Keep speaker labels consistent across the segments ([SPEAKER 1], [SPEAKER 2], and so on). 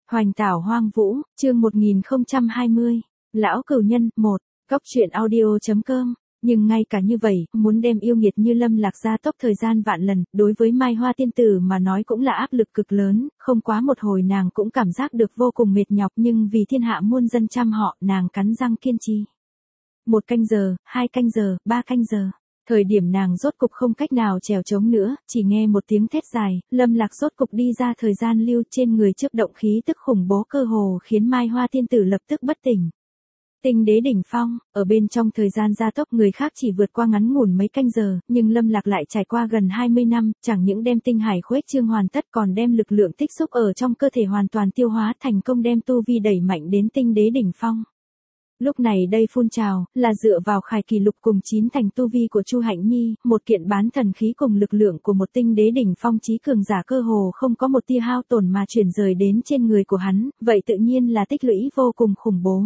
[SPEAKER 1] Hoành tảo hoang vũ, chương 1020. Lão cửu nhân, 1. Góc truyện audio.com. Nhưng ngay cả như vậy, muốn đem yêu nghiệt như Lâm Lạc gia tốc thời gian vạn lần, đối với Mai Hoa tiên tử mà nói cũng là áp lực cực lớn, không quá một hồi nàng cũng cảm giác được vô cùng mệt nhọc, nhưng vì thiên hạ muôn dân chăm họ, nàng cắn răng kiên trì. 1 canh giờ, 2 canh giờ, 3 canh giờ. Thời điểm nàng rốt cục không cách nào trèo trống nữa, chỉ nghe một tiếng thét dài, Lâm Lạc rốt cục đi ra thời gian lưu, trên người trước động khí tức khủng bố cơ hồ khiến Mai Hoa tiên tử lập tức bất tỉnh. Tinh đế đỉnh phong, ở bên trong thời gian gia tốc người khác chỉ vượt qua ngắn ngủn mấy canh giờ, nhưng Lâm Lạc lại trải qua gần 20 năm, chẳng những đem tinh hải khuếch trương hoàn tất còn đem lực lượng tích xúc ở trong cơ thể hoàn toàn tiêu hóa, thành công đem tu vi đẩy mạnh đến tinh đế đỉnh phong. Lúc này đây phun trào, là dựa vào khải kỷ lục cùng 9 thành tu vi của Chu Hạnh Nhi, một kiện bán thần khí cùng lực lượng của một tinh đế đỉnh phong chí cường giả cơ hồ không có một tia hao tổn mà chuyển rời đến trên người của hắn, vậy tự nhiên là tích lũy vô cùng khủng bố.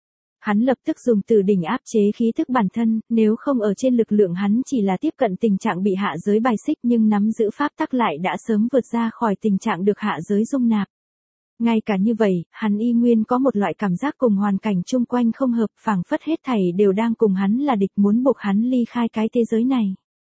[SPEAKER 1] Hắn lập tức dùng từ đỉnh áp chế khí thức bản thân, nếu không ở trên lực lượng hắn chỉ là tiếp cận tình trạng bị hạ giới bài xích, nhưng nắm giữ pháp tắc lại đã sớm vượt ra khỏi tình trạng được hạ giới dung nạp. Ngay cả như vậy, hắn y nguyên có một loại cảm giác cùng hoàn cảnh chung quanh không hợp, phảng phất hết thảy đều đang cùng hắn là địch, muốn buộc hắn ly khai cái thế giới này.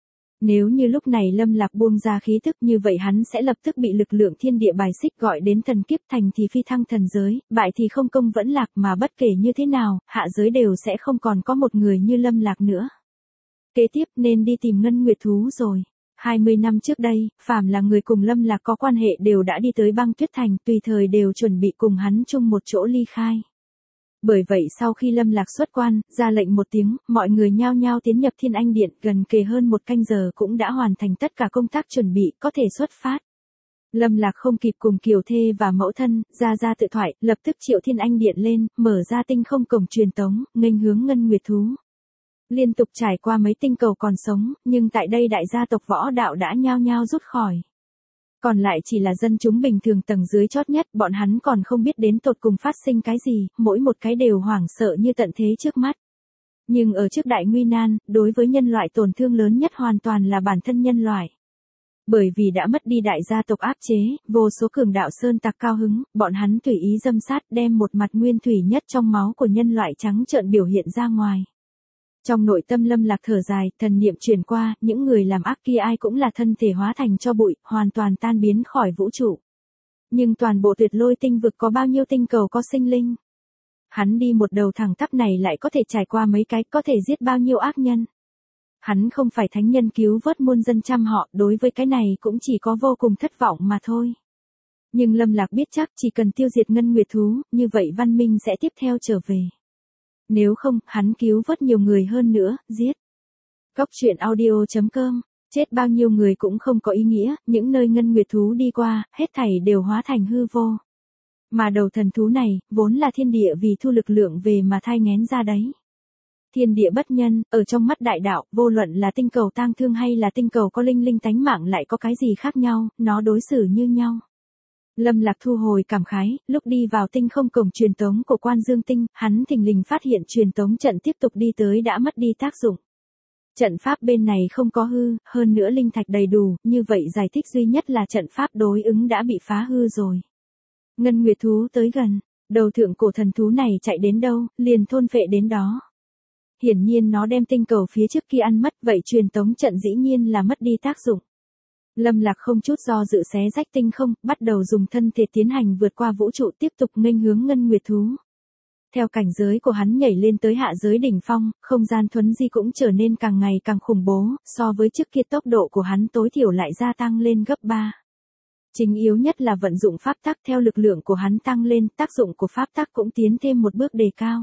[SPEAKER 1] Nếu như lúc này Lâm Lạc buông ra khí thức, như vậy hắn sẽ lập tức bị lực lượng thiên địa bài xích, gọi đến thần kiếp, thành thì phi thăng thần giới, bại thì không công vẫn lạc, mà bất kể như thế nào, hạ giới đều sẽ không còn có một người như Lâm Lạc nữa. Kế tiếp nên đi tìm Ngân Nguyệt thú rồi. 20 năm trước đây, phàm là người cùng Lâm Lạc có quan hệ đều đã đi tới Băng Tuyết Thành, tùy thời đều chuẩn bị cùng hắn chung một chỗ ly khai. Bởi vậy sau khi Lâm Lạc xuất quan, ra lệnh một tiếng, mọi người nhao nhao tiến nhập Thiên Anh Điện, gần kề hơn 1 canh giờ cũng đã hoàn thành tất cả công tác chuẩn bị, có thể xuất phát. Lâm Lạc không kịp cùng Kiều Thê và mẫu thân, ra tự thoại, lập tức triệu Thiên Anh Điện lên, mở ra tinh không cổng truyền tống, nghênh hướng Ngân Nguyệt thú. Liên tục trải qua mấy tinh cầu còn sống, nhưng tại đây đại gia tộc võ đạo đã nhao nhao rút khỏi. Còn lại chỉ là dân chúng bình thường tầng dưới chót nhất, bọn hắn còn không biết đến tột cùng phát sinh cái gì, mỗi một cái đều hoảng sợ như tận thế trước mắt. Nhưng ở trước đại nguy nan, đối với nhân loại tổn thương lớn nhất hoàn toàn là bản thân nhân loại. Bởi vì đã mất đi đại gia tộc áp chế, vô số cường đạo sơn tặc cao hứng, bọn hắn tùy ý dâm sát, đem một mặt nguyên thủy nhất trong máu của nhân loại trắng trợn biểu hiện ra ngoài. Trong nội tâm Lâm Lạc thở dài, thần niệm truyền qua, những người làm ác kia ai cũng là thân thể hóa thành tro bụi, hoàn toàn tan biến khỏi vũ trụ. Nhưng toàn bộ Tuyệt Lôi tinh vực có bao nhiêu tinh cầu có sinh linh? Hắn đi một đầu thẳng tắp này lại có thể trải qua mấy cái, có thể giết bao nhiêu ác nhân? Hắn không phải thánh nhân cứu vớt muôn dân chăm họ, đối với cái này cũng chỉ có vô cùng thất vọng mà thôi. Nhưng Lâm Lạc biết chắc chỉ cần tiêu diệt Ngân Nguyệt thú, như vậy văn minh sẽ tiếp theo trở về. Nếu không, hắn cứu vớt nhiều người hơn nữa, giết. Góc truyện audio.com. Chết bao nhiêu người cũng không có ý nghĩa, những nơi Ngân Nguyệt thú đi qua, hết thảy đều hóa thành hư vô. Mà đầu thần thú này, vốn là thiên địa vì thu lực lượng về mà thai nghén ra đấy. Thiên địa bất nhân, ở trong mắt đại đạo, vô luận là tinh cầu tang thương hay là tinh cầu có linh linh tánh mạng lại có cái gì khác nhau, nó đối xử như nhau. Lâm Lạc thu hồi cảm khái, lúc đi vào tinh không cổng truyền tống của Quan Dương Tinh, hắn thình lình phát hiện truyền tống trận tiếp tục đi tới đã mất đi tác dụng. Trận pháp bên này không có hư, hơn nữa linh thạch đầy đủ, như vậy giải thích duy nhất là trận pháp đối ứng đã bị phá hư rồi. Ngân Nguyệt thú tới gần, đầu thượng cổ thần thú này chạy đến đâu, liền thôn phệ đến đó. Hiển nhiên nó đem tinh cầu phía trước kia ăn mất, vậy truyền tống trận dĩ nhiên là mất đi tác dụng. Lâm Lạc không chút do dự xé rách tinh không, bắt đầu dùng thân thể tiến hành vượt qua vũ trụ, tiếp tục nghênh hướng Ngân Nguyệt thú. Theo cảnh giới của hắn nhảy lên tới hạ giới đỉnh phong, không gian thuấn di cũng trở nên càng ngày càng khủng bố, so với trước kia tốc độ của hắn tối thiểu lại gia tăng lên gấp 3. Chính yếu nhất là vận dụng pháp tắc, theo lực lượng của hắn tăng lên, tác dụng của pháp tắc cũng tiến thêm một bước đề cao.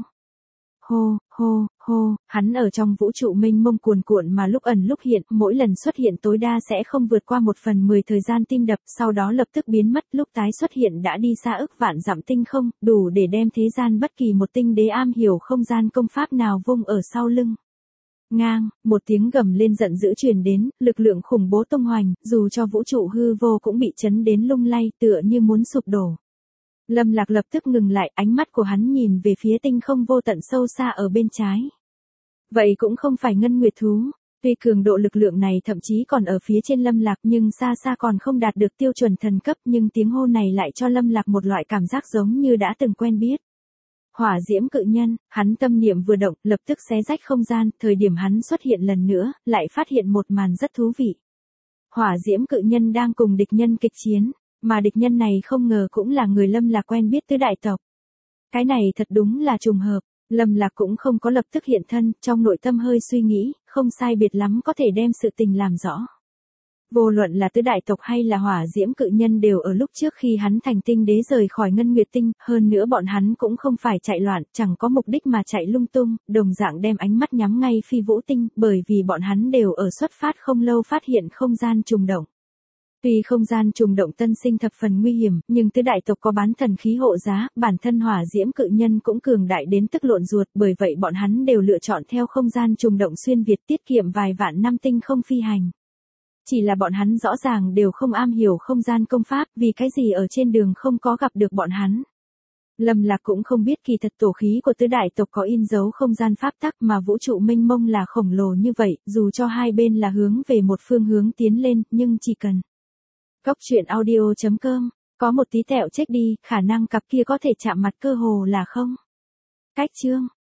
[SPEAKER 1] Hô, hô, hô, hắn ở trong vũ trụ mênh mông cuồn cuộn mà lúc ẩn lúc hiện, mỗi lần xuất hiện tối đa sẽ không vượt qua 1/10 thời gian tim đập, sau đó lập tức biến mất, lúc tái xuất hiện đã đi xa ức vạn dặm tinh không, đủ để đem thế gian bất kỳ một tinh đế am hiểu không gian công pháp nào vung ở sau lưng. Ngang, một tiếng gầm lên giận dữ truyền đến, lực lượng khủng bố tung hoành, dù cho vũ trụ hư vô cũng bị chấn đến lung lay, tựa như muốn sụp đổ. Lâm Lạc lập tức ngừng lại, ánh mắt của hắn nhìn về phía tinh không vô tận sâu xa ở bên trái. Vậy cũng không phải Ngân Nguyệt thú, Tuy cường độ lực lượng này thậm chí còn ở phía trên Lâm Lạc nhưng xa xa còn không đạt được tiêu chuẩn thần cấp, nhưng tiếng hô này lại cho Lâm Lạc một loại cảm giác giống như đã từng quen biết. Hỏa diễm cự nhân, hắn tâm niệm vừa động, lập tức xé rách không gian, thời điểm hắn xuất hiện lần nữa, lại phát hiện một màn rất thú vị. Hỏa diễm cự nhân đang cùng địch nhân kịch chiến, mà địch nhân này không ngờ cũng là người Lâm Lạc quen biết tứ đại tộc. Cái này thật đúng là trùng hợp. Lâm Lạc cũng không có lập tức hiện thân, trong nội tâm hơi suy nghĩ, không sai biệt lắm có thể đem sự tình làm rõ. Vô luận là tứ đại tộc hay là hỏa diễm cự nhân đều ở lúc trước khi hắn thành tinh đế rời khỏi Ngân Nguyệt Tinh, hơn nữa bọn hắn cũng không phải chạy loạn, chẳng có mục đích mà chạy lung tung, đồng dạng đem ánh mắt nhắm ngay Phi Vũ Tinh, bởi vì bọn hắn đều ở xuất phát không lâu phát hiện không gian trùng động. Tuy không gian trùng động tân sinh thập phần nguy hiểm, nhưng tứ đại tộc có bán thần khí hộ giá, bản thân hỏa diễm cự nhân cũng cường đại đến tức lộn ruột, bởi vậy bọn hắn đều lựa chọn theo không gian trùng động xuyên Việt tiết kiệm vài vạn năm tinh không phi hành. Chỉ là bọn hắn rõ ràng đều không am hiểu không gian công pháp, vì cái gì ở trên đường không có gặp được bọn hắn. Lâm Lạc cũng không biết kỳ thật tổ khí của tứ đại tộc có in dấu không gian pháp tắc mà vũ trụ mênh mông là khổng lồ như vậy, dù cho hai bên là hướng về một phương hướng tiến lên, nhưng chỉ cần Cốc truyện audio.com, có một tí tẹo chết đi, khả năng cặp kia có thể chạm mặt cơ hồ là không. Cách chương